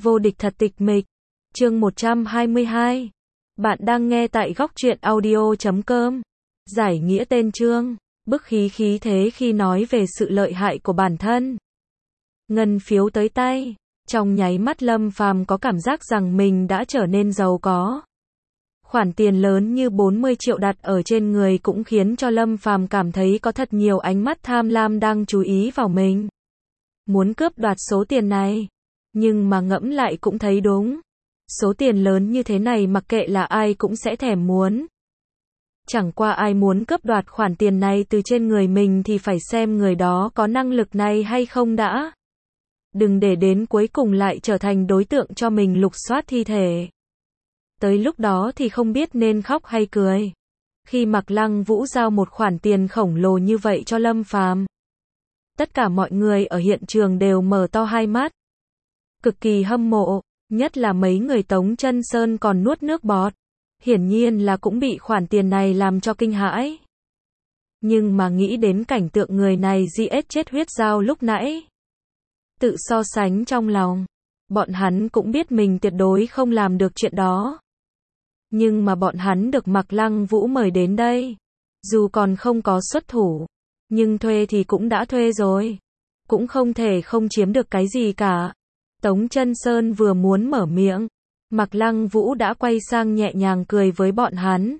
Vô địch thật tịch mịch. Chương 122. Bạn đang nghe tại góc truyện audio.com. Giải nghĩa tên chương. Bức khí thế khi nói về sự lợi hại của bản thân. Ngân phiếu tới tay. Trong nháy mắt Lâm Phàm có cảm giác rằng mình đã trở nên giàu có. Khoản tiền lớn như 40 triệu đặt ở trên người cũng khiến cho Lâm Phàm cảm thấy có thật nhiều ánh mắt tham lam đang chú ý vào mình. Muốn cướp đoạt số tiền này. Nhưng mà ngẫm lại cũng thấy đúng. Số tiền lớn như thế này mặc kệ là ai cũng sẽ thèm muốn. Chẳng qua ai muốn cướp đoạt khoản tiền này từ trên người mình thì phải xem người đó có năng lực này hay không đã. Đừng để đến cuối cùng lại trở thành đối tượng cho mình lục soát thi thể. Tới lúc đó thì không biết nên khóc hay cười. Khi Mạc Lăng Vũ giao một khoản tiền khổng lồ như vậy cho Lâm Phàm, tất cả mọi người ở hiện trường đều mở to hai mắt. Cực kỳ hâm mộ, nhất là mấy người Tống Chân Sơn còn nuốt nước bọt. Hiển nhiên là cũng bị khoản tiền này làm cho kinh hãi. Nhưng mà nghĩ đến cảnh tượng người này giết chết huyết giao lúc nãy. Tự so sánh trong lòng, bọn hắn cũng biết mình tuyệt đối không làm được chuyện đó. Nhưng mà bọn hắn được Mạc Lăng Vũ mời đến đây. Dù còn không có xuất thủ, nhưng thuê thì cũng đã thuê rồi. Cũng không thể không chiếm được cái gì cả. Tống Chân Sơn vừa muốn mở miệng, Mạc Lăng Vũ đã quay sang nhẹ nhàng cười với bọn hắn.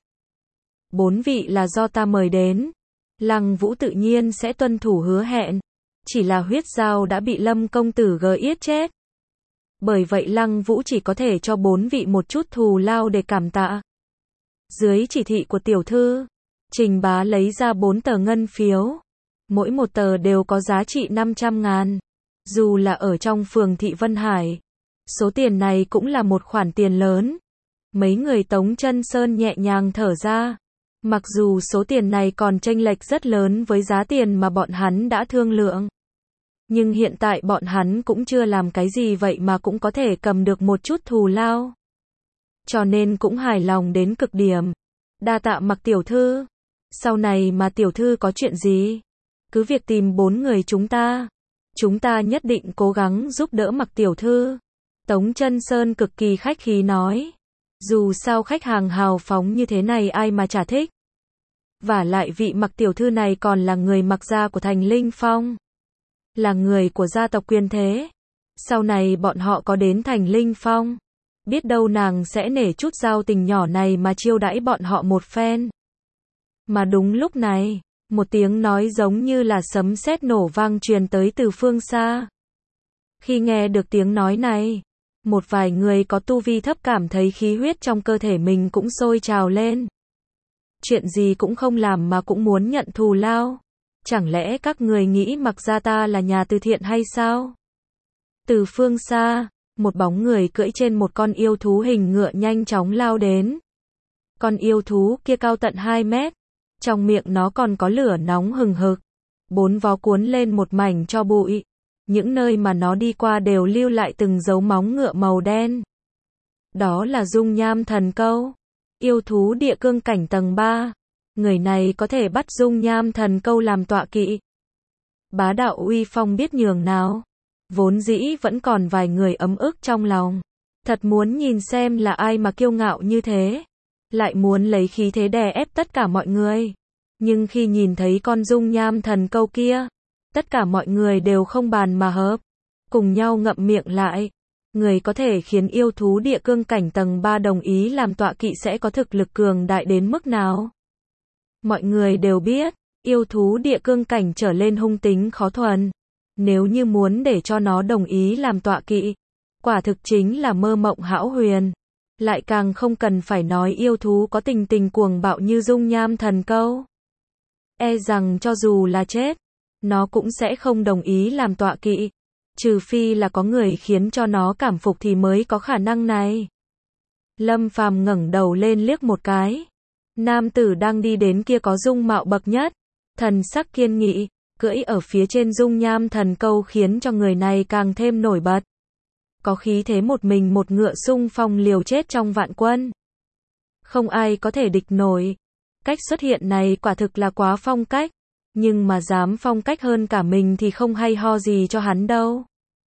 4 vị là do ta mời đến. Lăng Vũ tự nhiên sẽ tuân thủ hứa hẹn. Chỉ là huyết giao đã bị Lâm công tử giết chết. Bởi vậy Lăng Vũ chỉ có thể cho 4 vị một chút thù lao để cảm tạ. Dưới chỉ thị của tiểu thư, Trình Bá lấy ra 4 tờ ngân phiếu. Mỗi một tờ đều có giá trị 500.000. Dù là ở trong phường thị Vân Hải, số tiền này cũng là một khoản tiền lớn. Mấy người Tống Chân Sơn nhẹ nhàng thở ra. Mặc dù số tiền này còn chênh lệch rất lớn với giá tiền mà bọn hắn đã thương lượng. Nhưng hiện tại bọn hắn cũng chưa làm cái gì vậy mà cũng có thể cầm được một chút thù lao. Cho nên cũng hài lòng đến cực điểm. Đa tạ Mạc tiểu thư. Sau này mà tiểu thư có chuyện gì, cứ việc tìm 4 người chúng ta. Chúng ta nhất định cố gắng giúp đỡ Mạc tiểu thư. Tống Chân Sơn cực kỳ khách khí nói. Dù sao khách hàng hào phóng như thế này ai mà chả thích. Vả lại vị Mạc tiểu thư này còn là người Mạc gia của Thành Linh Phong. Là người của gia tộc quyền thế. Sau này bọn họ có đến Thành Linh Phong, biết đâu nàng sẽ nể chút giao tình nhỏ này mà chiêu đãi bọn họ một phen. Mà đúng lúc này, một tiếng nói giống như là sấm sét nổ vang truyền tới từ phương xa. Khi nghe được tiếng nói này, một vài người có tu vi thấp cảm thấy khí huyết trong cơ thể mình cũng sôi trào lên. Chuyện gì cũng không làm mà cũng muốn nhận thù lao. Chẳng lẽ các người nghĩ Mạc gia ta là nhà từ thiện hay sao? Từ phương xa, một bóng người cưỡi trên một con yêu thú hình ngựa nhanh chóng lao đến. Con yêu thú kia cao tận 2 mét. Trong miệng nó còn có lửa nóng hừng hực. 4 vó cuốn lên một mảnh tro bụi. Những nơi mà nó đi qua đều lưu lại từng dấu móng ngựa màu đen. Đó là dung nham thần câu. Yêu thú địa cương cảnh tầng 3. Người này có thể bắt dung nham thần câu làm tọa kỵ. Bá đạo uy phong biết nhường nào. Vốn dĩ vẫn còn vài người ấm ức trong lòng. Thật muốn nhìn xem là ai mà kiêu ngạo như thế. Lại muốn lấy khí thế đè ép tất cả mọi người. Nhưng khi nhìn thấy con dung nham thần câu kia, tất cả mọi người đều không bàn mà hợp. Cùng nhau ngậm miệng lại. Người có thể khiến yêu thú địa cương cảnh tầng 3 đồng ý làm tọa kỵ sẽ có thực lực cường đại đến mức nào. Mọi người đều biết, yêu thú địa cương cảnh trở lên hung tính khó thuần. Nếu như muốn để cho nó đồng ý làm tọa kỵ, quả thực chính là mơ mộng hão huyền. Lại càng không cần phải nói yêu thú có tình cuồng bạo như dung nham thần câu. E rằng cho dù là chết, nó cũng sẽ không đồng ý làm tọa kỵ. Trừ phi là có người khiến cho nó cảm phục thì mới có khả năng này. Lâm Phàm ngẩng đầu lên liếc một cái. Nam tử đang đi đến kia có dung mạo bậc nhất. Thần sắc kiên nghị, cưỡi ở phía trên dung nham thần câu khiến cho người này càng thêm nổi bật. Có khí thế một mình một ngựa xung phong liều chết trong vạn quân. Không ai có thể địch nổi. Cách xuất hiện này quả thực là quá phong cách. Nhưng mà dám phong cách hơn cả mình thì không hay ho gì cho hắn đâu.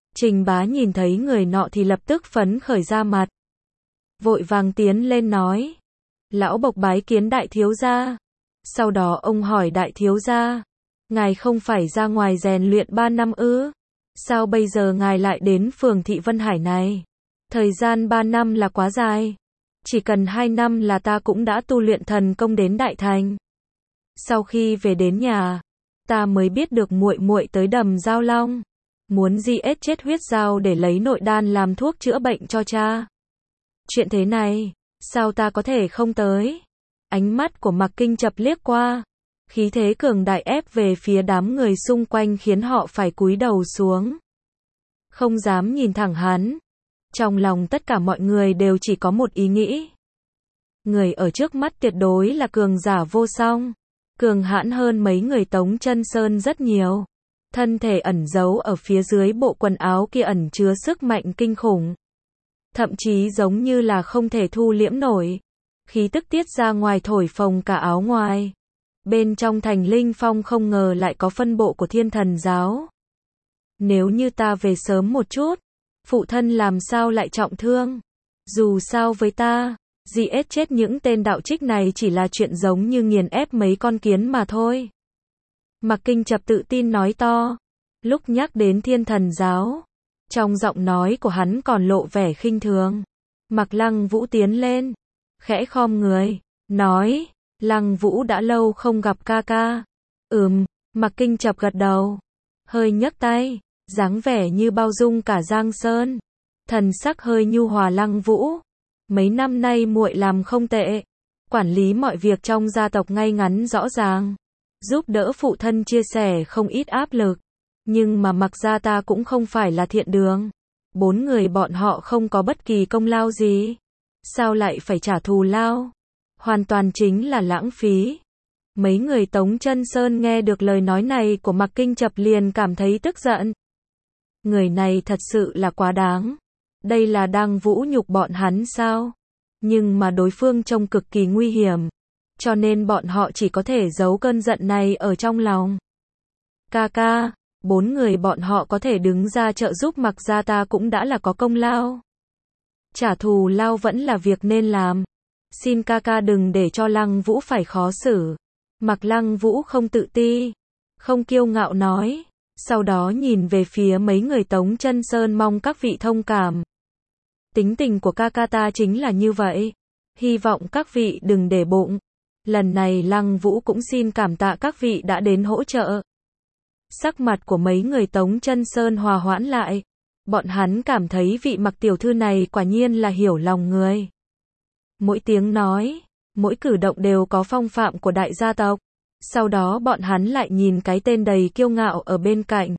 Trình Bá nhìn thấy người nọ thì lập tức phấn khởi ra mặt. Vội vàng tiến lên nói. Lão Bộc bái kiến đại thiếu gia. Sau đó ông hỏi đại thiếu gia. Ngài không phải ra ngoài rèn luyện 3 năm ư? Sao bây giờ ngài lại đến phường Thị Vân Hải này? Thời gian 3 năm là quá dài. Chỉ cần 2 năm là ta cũng đã tu luyện thần công đến đại thành. Sau khi về đến nhà, ta mới biết được muội muội tới Đầm Giao Long, muốn giết chết huyết dao để lấy nội đan làm thuốc chữa bệnh cho cha. Chuyện thế này, sao ta có thể không tới? Ánh mắt của Mạc Kinh Chập liếc qua, khí thế cường đại ép về phía đám người xung quanh khiến họ phải cúi đầu xuống, không dám nhìn thẳng hắn. Trong lòng tất cả mọi người đều chỉ có một ý nghĩ. Người ở trước mắt tuyệt đối là cường giả vô song, cường hãn hơn mấy người Tống Chân Sơn rất nhiều. Thân thể ẩn giấu ở phía dưới bộ quần áo kia ẩn chứa sức mạnh kinh khủng. Thậm chí giống như là không thể thu liễm nổi. Khí tức tiết ra ngoài thổi phồng cả áo ngoài. Bên trong Thành Linh Phong không ngờ lại có phân bộ của Thiên Thần Giáo. Nếu như ta về sớm một chút, phụ thân làm sao lại trọng thương? Dù sao với ta, giết chết những tên đạo trích này chỉ là chuyện giống như nghiền ép mấy con kiến mà thôi. Mạc Kinh Chập tự tin nói to. Lúc nhắc đến Thiên Thần Giáo, trong giọng nói của hắn còn lộ vẻ khinh thường. Mạc Lăng Vũ tiến lên, khẽ khom người, nói, Lăng Vũ đã lâu không gặp ca ca. Mạc Kinh Chập gật đầu, hơi nhấc tay, dáng vẻ như bao dung cả Giang Sơn. Thần sắc hơi nhu hòa. Lăng Vũ, mấy năm nay muội làm không tệ, quản lý mọi việc trong gia tộc ngay ngắn rõ ràng, giúp đỡ phụ thân chia sẻ không ít áp lực. Nhưng mà Mạc gia ta cũng không phải là thiện đường. 4 người bọn họ không có bất kỳ công lao gì. Sao lại phải trả thù lao? Hoàn toàn chính là lãng phí. Mấy người Tống Chân Sơn nghe được lời nói này của Mạc Kinh Chập liền cảm thấy tức giận. Người này thật sự là quá đáng. Đây là đang vũ nhục bọn hắn sao? Nhưng mà đối phương trông cực kỳ nguy hiểm, cho nên bọn họ chỉ có thể giấu cơn giận này ở trong lòng. Ca ca, 4 người bọn họ có thể đứng ra trợ giúp Mạc gia ta cũng đã là có công lao. Trả thù lao vẫn là việc nên làm. Xin ca ca đừng để cho Lăng Vũ phải khó xử. Mạc Lăng Vũ không tự ti, không kiêu ngạo nói. Sau đó nhìn về phía mấy người Tống Chân Sơn mong các vị thông cảm. Tính tình của ca ca ta chính là như vậy. Hy vọng các vị đừng để bụng. Lần này Lăng Vũ cũng xin cảm tạ các vị đã đến hỗ trợ. Sắc mặt của mấy người Tống Chân Sơn hòa hoãn lại. Bọn hắn cảm thấy vị Mạc tiểu thư này quả nhiên là hiểu lòng người. Mỗi tiếng nói, mỗi cử động đều có phong phạm của đại gia tộc. Sau đó bọn hắn lại nhìn cái tên đầy kiêu ngạo ở bên cạnh.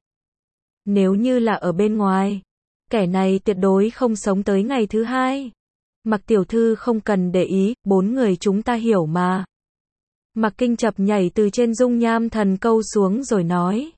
Nếu như là ở bên ngoài, kẻ này tuyệt đối không sống tới ngày thứ 2. Mạc tiểu thư không cần để ý, 4 người chúng ta hiểu mà. Mạc Kinh Chập nhảy từ trên dung nham thần câu xuống rồi nói.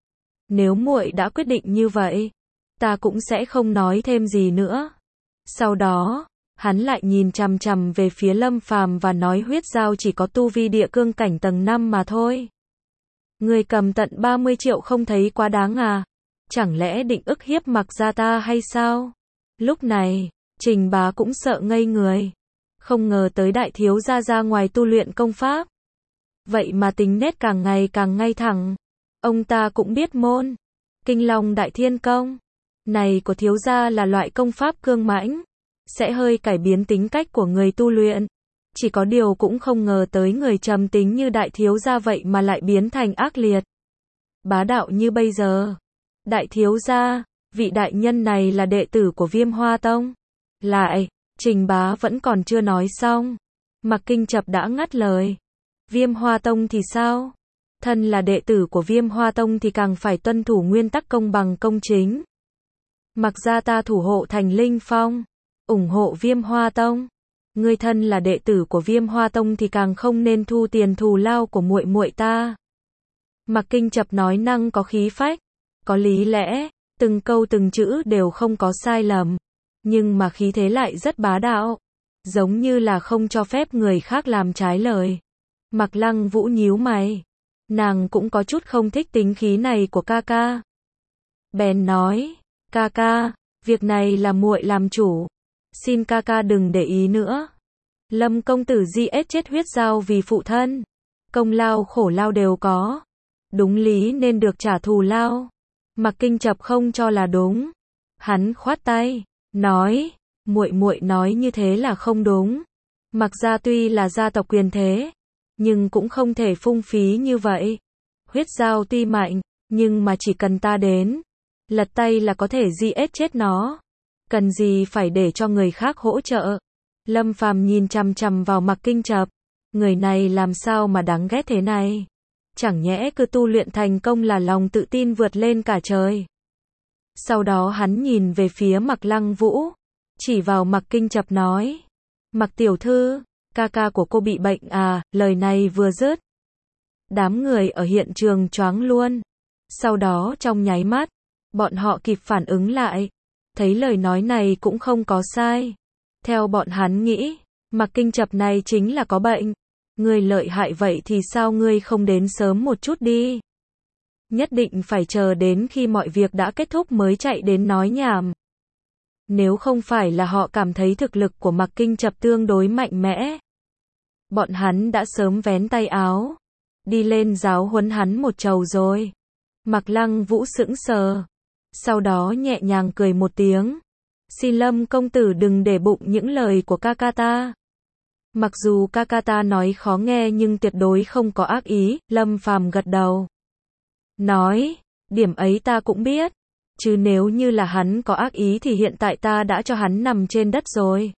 Nếu muội đã quyết định như vậy, ta cũng sẽ không nói thêm gì nữa. Sau đó, hắn lại nhìn chằm chằm về phía Lâm Phàm và nói huyết dao chỉ có tu vi địa cương cảnh tầng 5 mà thôi. Người cầm tận 30 triệu không thấy quá đáng à? Chẳng lẽ định ức hiếp Mạc gia ta hay sao? Lúc này, Trình Bá cũng sợ ngây người. Không ngờ tới đại thiếu gia ra ngoài tu luyện công pháp. Vậy mà tính nết càng ngày càng ngay thẳng. Ông ta cũng biết môn Kinh Long Đại Thiên Công này của thiếu gia là loại công pháp cương mãnh, sẽ hơi cải biến tính cách của người tu luyện. Chỉ có điều cũng không ngờ tới người trầm tính như đại thiếu gia vậy mà lại biến thành ác liệt, bá đạo như bây giờ. Đại thiếu gia, vị đại nhân này là đệ tử của Viêm Hoa Tông. Lại, Trình Bá vẫn còn chưa nói xong, Mạc Kinh Chập đã ngắt lời. Viêm Hoa Tông thì sao? Thân là đệ tử của Viêm Hoa Tông thì càng phải tuân thủ nguyên tắc công bằng công chính. Mạc gia ta thủ hộ Thành Linh Phong, ủng hộ Viêm Hoa Tông. Ngươi thân là đệ tử của Viêm Hoa Tông thì càng không nên thu tiền thù lao của muội muội ta. Mạc Kinh Chập nói năng có khí phách, có lý lẽ, từng câu từng chữ đều không có sai lầm, nhưng mà khí thế lại rất bá đạo, giống như là không cho phép người khác làm trái lời. Mạc Lăng Vũ nhíu mày, nàng cũng có chút không thích tính khí này của ca ca. Bèn nói, Ca ca, việc này là muội làm chủ. Xin ca ca đừng để ý nữa. Lâm công tử giết chết huyết dao vì phụ thân. Công lao khổ lao đều có. Đúng lý nên được trả thù lao. Mạc Kinh Chập không cho là đúng. Hắn khoát tay, nói, muội nói như thế là không đúng. Mạc gia tuy là gia tộc quyền thế, nhưng cũng không thể phung phí như vậy. Huyết dao tuy mạnh, nhưng mà chỉ cần ta đến, lật tay là có thể giết chết nó. Cần gì phải để cho người khác hỗ trợ. Lâm Phàm nhìn chằm chằm vào Mạc Kinh Chập. Người này làm sao mà đáng ghét thế này? Chẳng nhẽ cứ tu luyện thành công là lòng tự tin vượt lên cả trời. Sau đó hắn nhìn về phía Mạc Lăng Vũ, chỉ vào Mạc Kinh Chập nói. Mạc tiểu thư, ca ca của cô bị bệnh à? Lời này vừa dứt, đám người ở hiện trường choáng luôn. Sau đó trong nháy mắt, bọn họ kịp phản ứng lại. Thấy lời nói này cũng không có sai. Theo bọn hắn nghĩ, Mạc Kinh Chập này chính là có bệnh. Ngươi lợi hại vậy thì sao ngươi không đến sớm một chút đi? Nhất định phải chờ đến khi mọi việc đã kết thúc mới chạy đến nói nhảm. Nếu không phải là họ cảm thấy thực lực của Mạc Kinh Chập tương đối mạnh mẽ, bọn hắn đã sớm vén tay áo, đi lên giáo huấn hắn một trầu rồi. Mạc Lăng Vũ sững sờ, sau đó nhẹ nhàng cười một tiếng. Xin Lâm công tử đừng để bụng những lời của ca ca ta. Mặc dù ca ca ta nói khó nghe nhưng tuyệt đối không có ác ý. Lâm Phàm gật đầu, nói, điểm ấy ta cũng biết, chứ nếu như là hắn có ác ý thì hiện tại ta đã cho hắn nằm trên đất rồi.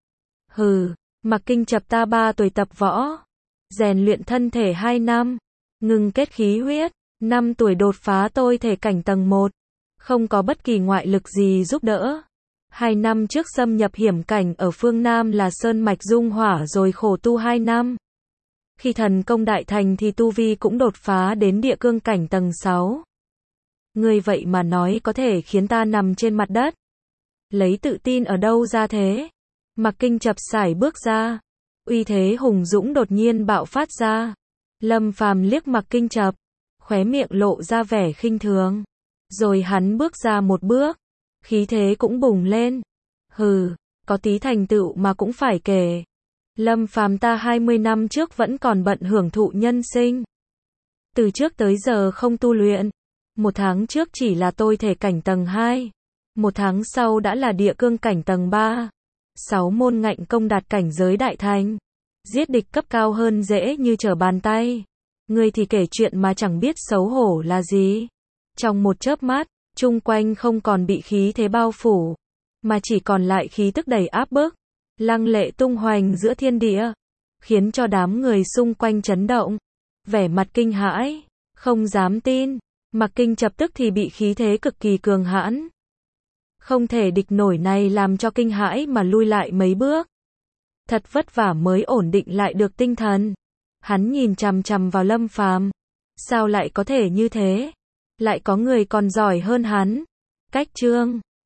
Hừ, Mạc Kinh Chập ta 3 tuổi tập võ, rèn luyện thân thể 2 năm, ngưng kết khí huyết, 5 tuổi đột phá tôi thể cảnh tầng 1, không có bất kỳ ngoại lực gì giúp đỡ. 2 năm trước xâm nhập hiểm cảnh ở phương Nam là Sơn Mạch Dung Hỏa rồi khổ tu 2 năm. Khi thần công đại thành thì tu vi cũng đột phá đến địa cương cảnh tầng 6. Ngươi vậy mà nói có thể khiến ta nằm trên mặt đất. Lấy tự tin ở đâu ra thế? Mạc Kinh Chập sải bước ra. Uy thế hùng dũng đột nhiên bạo phát ra. Lâm Phàm liếc Mạc Kinh Chập, khóe miệng lộ ra vẻ khinh thường. Rồi hắn bước ra một bước. Khí thế cũng bùng lên. Hừ, có tí thành tựu mà cũng phải kể. Lâm Phàm ta 20 năm trước vẫn còn bận hưởng thụ nhân sinh. Từ trước tới giờ không tu luyện. 1 tháng trước chỉ là tôi thể cảnh tầng 2. 1 tháng sau đã là địa cương cảnh tầng 3. 6 môn ngạnh công đạt cảnh giới đại thành. Giết địch cấp cao hơn dễ như trở bàn tay. Ngươi thì kể chuyện mà chẳng biết xấu hổ là gì. Trong một chớp mắt, chung quanh không còn bị khí thế bao phủ, mà chỉ còn lại khí tức đầy áp bức, lăng lệ tung hoành giữa thiên địa, khiến cho đám người xung quanh chấn động, vẻ mặt kinh hãi, không dám tin. Mạc Kinh Chập tức thì bị khí thế cực kỳ cường hãn, không thể địch nổi này làm cho kinh hãi mà lui lại mấy bước. Thật vất vả mới ổn định lại được tinh thần. Hắn nhìn chằm chằm vào Lâm Phàm. Sao lại có thể như thế? Lại có người còn giỏi hơn hắn. Cách chương